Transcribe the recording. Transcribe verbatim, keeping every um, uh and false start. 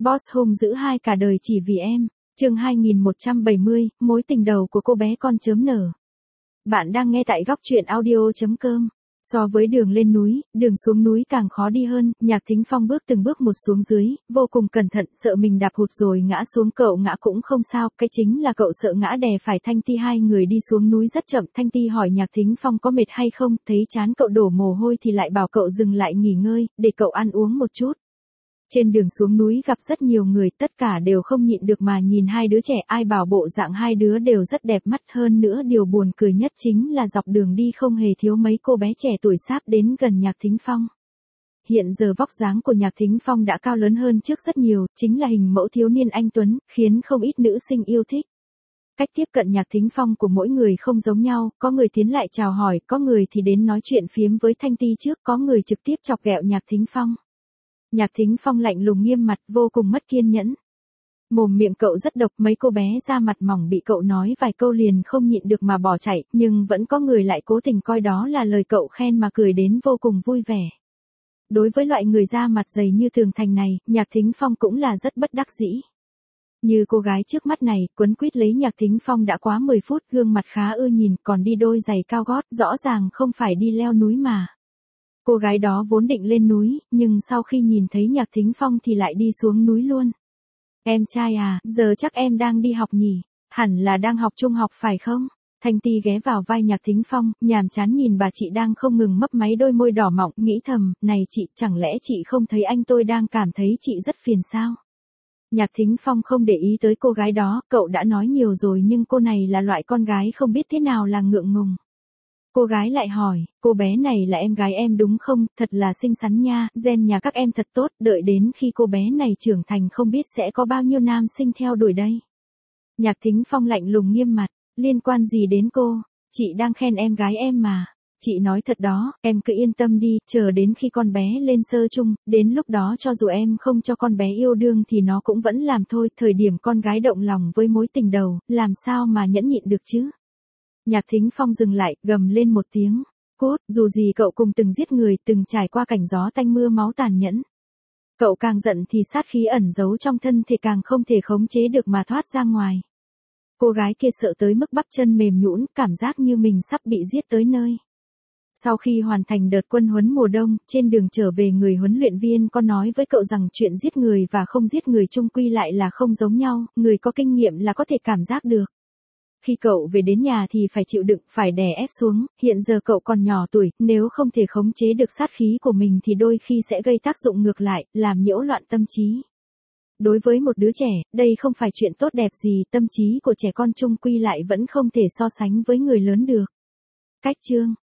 Boss hung dữ hai cả đời chỉ vì em. Chương hai nghìn một trăm bảy mươi, mối tình đầu của cô bé con chớm nở. Bạn đang nghe tại góc truyện audio chấm com. So với đường lên núi, đường xuống núi càng khó đi hơn, Nhạc Thính Phong bước từng bước một xuống dưới, vô cùng cẩn thận, sợ mình đạp hụt rồi ngã xuống. Cậu ngã cũng không sao, cái chính là cậu sợ ngã đè phải Thanh Ti. Hai người đi xuống núi rất chậm, Thanh Ti hỏi Nhạc Thính Phong có mệt hay không, thấy trán cậu đổ mồ hôi thì lại bảo cậu dừng lại nghỉ ngơi, để cậu ăn uống một chút. Trên đường xuống núi gặp rất nhiều người, tất cả đều không nhịn được mà nhìn hai đứa trẻ, ai bảo bộ dạng hai đứa đều rất đẹp mắt. Hơn nữa điều buồn cười nhất chính là dọc đường đi không hề thiếu mấy cô bé trẻ tuổi sáp đến gần Nhạc Thính Phong. Hiện giờ vóc dáng của Nhạc Thính Phong đã cao lớn hơn trước rất nhiều, chính là hình mẫu thiếu niên anh tuấn, khiến không ít nữ sinh yêu thích. Cách tiếp cận Nhạc Thính Phong của mỗi người không giống nhau, có người tiến lại chào hỏi, có người thì đến nói chuyện phiếm với Thanh Ti trước, có người trực tiếp chọc ghẹo Nhạc Thính Phong. Nhạc Thính Phong lạnh lùng nghiêm mặt, vô cùng mất kiên nhẫn. Mồm miệng cậu rất độc, mấy cô bé da mặt mỏng bị cậu nói vài câu liền không nhịn được mà bỏ chạy, nhưng vẫn có người lại cố tình coi đó là lời cậu khen mà cười đến vô cùng vui vẻ. Đối với loại người da mặt dày như Tường Thành này, Nhạc Thính Phong cũng là rất bất đắc dĩ. Như cô gái trước mắt này, quấn quýt lấy Nhạc Thính Phong đã quá mười phút, gương mặt khá ưa nhìn, còn đi đôi giày cao gót, rõ ràng không phải đi leo núi mà. Cô gái đó vốn định lên núi, nhưng sau khi nhìn thấy Nhạc Thính Phong thì lại đi xuống núi luôn. Em trai à, giờ chắc em đang đi học nhỉ? Hẳn là đang học trung học phải không? Thanh Ti ghé vào vai Nhạc Thính Phong, nhàm chán nhìn bà chị đang không ngừng mấp máy đôi môi đỏ mọng, nghĩ thầm, này chị, chẳng lẽ chị không thấy anh tôi đang cảm thấy chị rất phiền sao? Nhạc Thính Phong không để ý tới cô gái đó, cậu đã nói nhiều rồi nhưng cô này là loại con gái không biết thế nào là ngượng ngùng. Cô gái lại hỏi, cô bé này là em gái em đúng không, thật là xinh xắn nha, gen nhà các em thật tốt, đợi đến khi cô bé này trưởng thành không biết sẽ có bao nhiêu nam sinh theo đuổi đây. Nhạc Thính Phong lạnh lùng nghiêm mặt, liên quan gì đến cô, chị đang khen em gái em mà, chị nói thật đó, em cứ yên tâm đi, chờ đến khi con bé lên sơ chung, đến lúc đó cho dù em không cho con bé yêu đương thì nó cũng vẫn làm thôi, thời điểm con gái động lòng với mối tình đầu, làm sao mà nhẫn nhịn được chứ. Nhạc Thính Phong dừng lại, gầm lên một tiếng. Cốt, dù gì cậu cùng từng giết người, từng trải qua cảnh gió tanh mưa máu tàn nhẫn. Cậu càng giận thì sát khí ẩn giấu trong thân thể càng không thể khống chế được mà thoát ra ngoài. Cô gái kia sợ tới mức bắp chân mềm nhũn, cảm giác như mình sắp bị giết tới nơi. Sau khi hoàn thành đợt quân huấn mùa đông, trên đường trở về người huấn luyện viên có nói với cậu rằng chuyện giết người và không giết người chung quy lại là không giống nhau, người có kinh nghiệm là có thể cảm giác được. Khi cậu về đến nhà thì phải chịu đựng, phải đè ép xuống, hiện giờ cậu còn nhỏ tuổi, nếu không thể khống chế được sát khí của mình thì đôi khi sẽ gây tác dụng ngược lại, làm nhiễu loạn tâm trí. Đối với một đứa trẻ, đây không phải chuyện tốt đẹp gì, tâm trí của trẻ con chung quy lại vẫn không thể so sánh với người lớn được. Cách chương